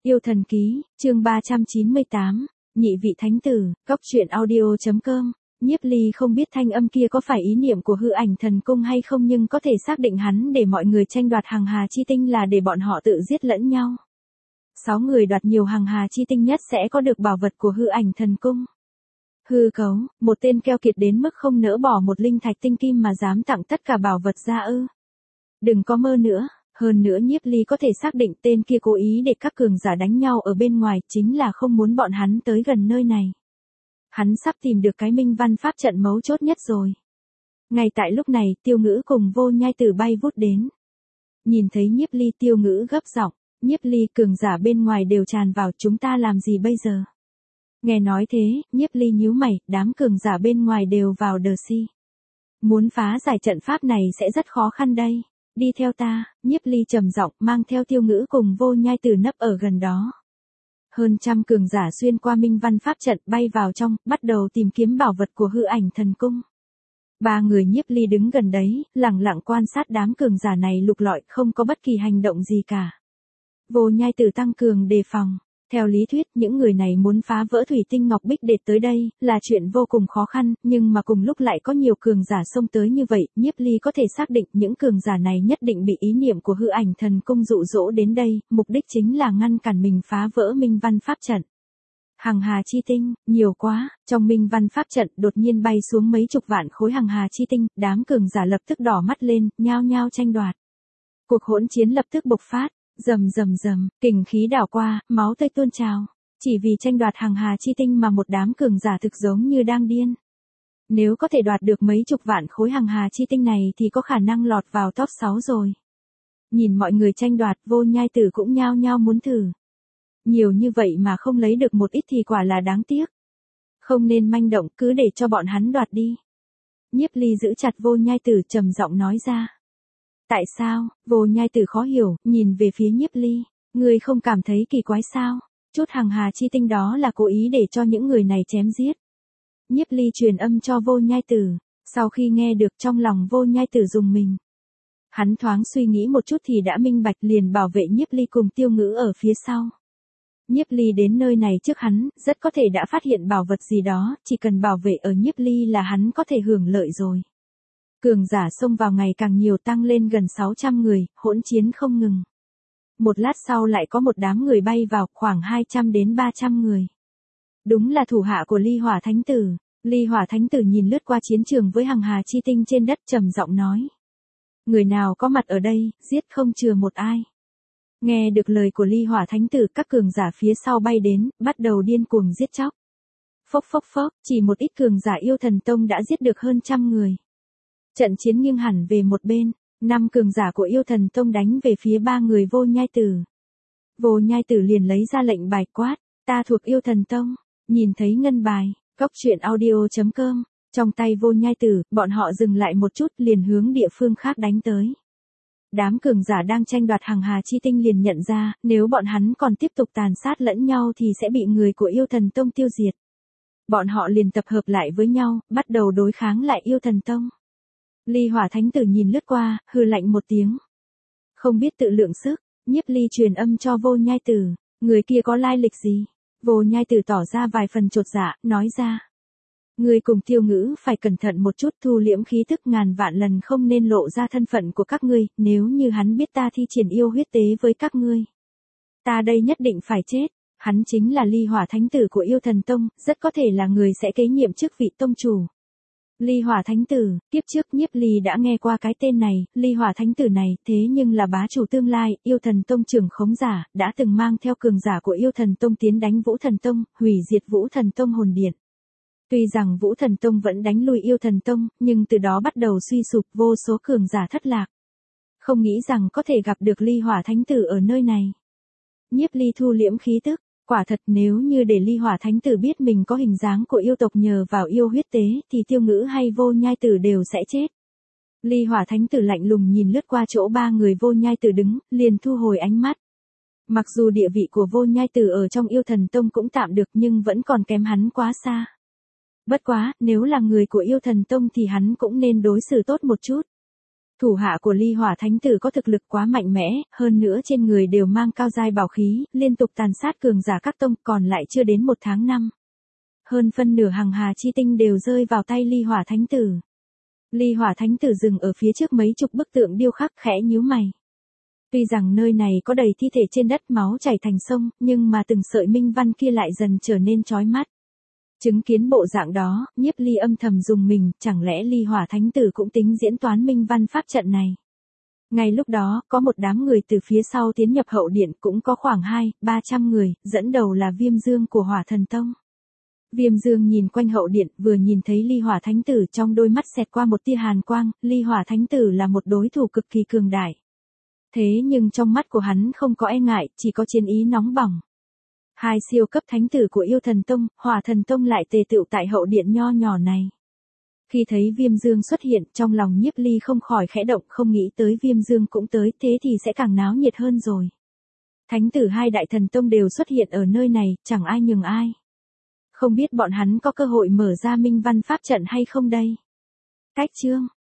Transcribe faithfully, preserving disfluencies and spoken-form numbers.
Yêu thần ký, chương ba trăm chín mươi tám, nhị vị thánh tử, góc truyện audio.com. Nhiếp Ly không biết thanh âm kia có phải ý niệm của hư ảnh thần cung hay không, nhưng có thể xác định hắn để mọi người tranh đoạt hằng hà chi tinh là để bọn họ tự giết lẫn nhau. Sáu người đoạt nhiều hằng hà chi tinh nhất sẽ có được bảo vật của hư ảnh thần cung. Hư cấu, một tên keo kiệt đến mức không nỡ bỏ một linh thạch tinh kim mà dám tặng tất cả bảo vật ra ư. Đừng có mơ nữa. Hơn nữa Nhiếp Ly có thể xác định tên kia cố ý để các cường giả đánh nhau ở bên ngoài, chính là không muốn bọn hắn tới gần nơi này. Hắn sắp tìm được cái minh văn pháp trận mấu chốt nhất rồi. Ngay tại lúc này, Tiêu Ngữ cùng Vô Nhai Tử bay vút đến. Nhìn thấy Nhiếp Ly, Tiêu Ngữ gấp giọng, Nhiếp Ly, cường giả bên ngoài đều tràn vào, chúng ta làm gì bây giờ? Nghe nói thế, Nhiếp Ly nhíu mày, đám cường giả bên ngoài đều vào đờ si. Muốn phá giải trận pháp này sẽ rất khó khăn đây. Đi theo ta, Nhiếp Ly trầm giọng mang theo Tiêu Ngữ cùng Vô Nhai Tử nấp ở gần đó. Hơn trăm cường giả xuyên qua minh văn pháp trận bay vào trong, bắt đầu tìm kiếm bảo vật của hư ảnh thần cung. Ba người Nhiếp Ly đứng gần đấy, lặng lặng quan sát đám cường giả này lục lọi, không có bất kỳ hành động gì cả. Vô Nhai Tử tăng cường đề phòng. Theo lý thuyết, những người này muốn phá vỡ thủy tinh ngọc bích đệt tới đây, là chuyện vô cùng khó khăn, nhưng mà cùng lúc lại có nhiều cường giả xông tới như vậy, Nhiếp Ly có thể xác định những cường giả này nhất định bị ý niệm của hư ảnh thần cung dụ dỗ đến đây, mục đích chính là ngăn cản mình phá vỡ minh văn pháp trận. Hằng hà chi tinh, nhiều quá, trong minh văn pháp trận đột nhiên bay xuống mấy chục vạn khối hằng hà chi tinh, đám cường giả lập tức đỏ mắt lên, nhao nhao tranh đoạt. Cuộc hỗn chiến lập tức bộc phát. Rầm rầm rầm, kình khí đảo qua, máu tươi tuôn trào. Chỉ vì tranh đoạt hằng hà chi tinh mà một đám cường giả thực giống như đang điên. Nếu có thể đoạt được mấy chục vạn khối hằng hà chi tinh này thì có khả năng lọt vào top sáu rồi. Nhìn mọi người tranh đoạt, Vô Nhai Tử cũng nhao nhao muốn thử. Nhiều như vậy mà không lấy được một ít thì quả là đáng tiếc. Không nên manh động, cứ để cho bọn hắn đoạt đi. Nhiếp Ly giữ chặt Vô Nhai Tử trầm giọng nói ra. Tại sao? Vô Nhai Tử khó hiểu, nhìn về phía Nhiếp Ly. Ngươi không cảm thấy kỳ quái sao? Chút hằng hà chi tinh đó là cố ý để cho những người này chém giết. Nhiếp Ly truyền âm cho Vô Nhai Tử. Sau khi nghe được, trong lòng Vô Nhai Tử rùng mình. Hắn thoáng suy nghĩ một chút thì đã minh bạch, liền bảo vệ Nhiếp Ly cùng Tiêu Ngữ ở phía sau. Nhiếp Ly đến nơi này trước hắn, rất có thể đã phát hiện bảo vật gì đó, chỉ cần bảo vệ ở Nhiếp Ly là hắn có thể hưởng lợi rồi. Cường giả xông vào ngày càng nhiều, tăng lên gần sáu trăm người, hỗn chiến không ngừng. Một lát sau lại có một đám người bay vào, khoảng hai trăm đến ba trăm người. Đúng là thủ hạ của Ly Hỏa Thánh Tử. Ly Hỏa Thánh Tử nhìn lướt qua chiến trường với hằng hà chi tinh trên đất, trầm giọng nói. Người nào có mặt ở đây, giết không chừa một ai. Nghe được lời của Ly Hỏa Thánh Tử, các cường giả phía sau bay đến, bắt đầu điên cuồng giết chóc. Phốc phốc phốc, chỉ một ít cường giả Yêu Thần Tông đã giết được hơn trăm người. Trận chiến nghiêng hẳn về một bên, năm cường giả của Yêu Thần Tông đánh về phía ba người Vô Nhai Tử. Vô Nhai Tử liền lấy ra lệnh bài quát, ta thuộc Yêu Thần Tông. Nhìn thấy ngân bài, góc truyện audio.com, trong tay Vô Nhai Tử, bọn họ dừng lại một chút, liền hướng địa phương khác đánh tới. Đám cường giả đang tranh đoạt hằng hà chi tinh liền nhận ra, nếu bọn hắn còn tiếp tục tàn sát lẫn nhau thì sẽ bị người của Yêu Thần Tông tiêu diệt. Bọn họ liền tập hợp lại với nhau, bắt đầu đối kháng lại Yêu Thần Tông. Ly Hỏa Thánh Tử nhìn lướt qua, hừ lạnh một tiếng. Không biết tự lượng sức, Nhiếp Ly truyền âm cho Vô Nhai Tử, người kia có lai lịch gì? Vô Nhai Tử tỏ ra vài phần chột dạ, nói ra. Người cùng Tiêu Ngữ phải cẩn thận một chút, thu liễm khí tức, ngàn vạn lần không nên lộ ra thân phận của các ngươi, nếu như hắn biết ta thi triển yêu huyết tế với các ngươi. Ta đây nhất định phải chết, hắn chính là Ly Hỏa Thánh Tử của Yêu Thần Tông, rất có thể là người sẽ kế nhiệm chức vị tông chủ. Ly Hỏa Thánh Tử, tiếp trước Nhiếp Ly đã nghe qua cái tên này, Ly Hỏa Thánh Tử này, thế nhưng là bá chủ tương lai, Yêu Thần Tông trưởng khống giả, đã từng mang theo cường giả của Yêu Thần Tông tiến đánh Vũ Thần Tông, hủy diệt Vũ Thần Tông hồn điện. Tuy rằng Vũ Thần Tông vẫn đánh lui Yêu Thần Tông, nhưng từ đó bắt đầu suy sụp, vô số cường giả thất lạc. Không nghĩ rằng có thể gặp được Ly Hỏa Thánh Tử ở nơi này. Nhiếp Ly thu liễm khí tức. Quả thật, nếu như để Ly Hỏa Thánh Tử biết mình có hình dáng của yêu tộc nhờ vào yêu huyết tế, thì Tiêu Ngữ hay Vô Nhai Tử đều sẽ chết. Ly Hỏa Thánh Tử lạnh lùng nhìn lướt qua chỗ ba người Vô Nhai Tử đứng, liền thu hồi ánh mắt. Mặc dù địa vị của Vô Nhai Tử ở trong Yêu Thần Tông cũng tạm được, nhưng vẫn còn kém hắn quá xa. Bất quá, nếu là người của Yêu Thần Tông thì hắn cũng nên đối xử tốt một chút. Thủ hạ của ly hỏa thánh tử có thực lực quá mạnh mẽ, hơn nữa trên người đều mang cao giai bảo khí, liên tục tàn sát cường giả các tông, còn lại chưa đến một tháng năm. Hơn phân nửa hằng hà chi tinh đều rơi vào tay ly hỏa thánh tử. Ly hỏa thánh tử dừng ở phía trước mấy chục bức tượng điêu khắc, khẽ nhíu mày. Tuy rằng nơi này có đầy thi thể trên đất, máu chảy thành sông, nhưng mà từng sợi minh văn kia lại dần trở nên chói mắt. Chứng kiến bộ dạng đó, Nhiếp Ly âm thầm dùng mình, chẳng lẽ ly hỏa thánh tử cũng tính diễn toán minh văn pháp trận này. Ngay lúc đó, có một đám người từ phía sau tiến nhập hậu điện, cũng có khoảng hai, ba trăm người, dẫn đầu là Viêm Dương của Hỏa Thần Tông. Viêm Dương nhìn quanh hậu điện, vừa nhìn thấy ly hỏa thánh tử, trong đôi mắt xẹt qua một tia hàn quang, ly hỏa thánh tử là một đối thủ cực kỳ cường đại. Thế nhưng trong mắt của hắn không có e ngại, chỉ có chiến ý nóng bỏng. Hai siêu cấp thánh tử của Yêu Thần Tông, Hỏa Thần Tông lại tề tựu tại hậu điện nho nhỏ này. Khi thấy Viêm Dương xuất hiện, trong lòng Nhiếp Ly không khỏi khẽ động, không nghĩ tới Viêm Dương cũng tới, thế thì sẽ càng náo nhiệt hơn rồi. Thánh tử hai đại thần tông đều xuất hiện ở nơi này, chẳng ai nhường ai. Không biết bọn hắn có cơ hội mở ra minh văn pháp trận hay không đây? Cách chương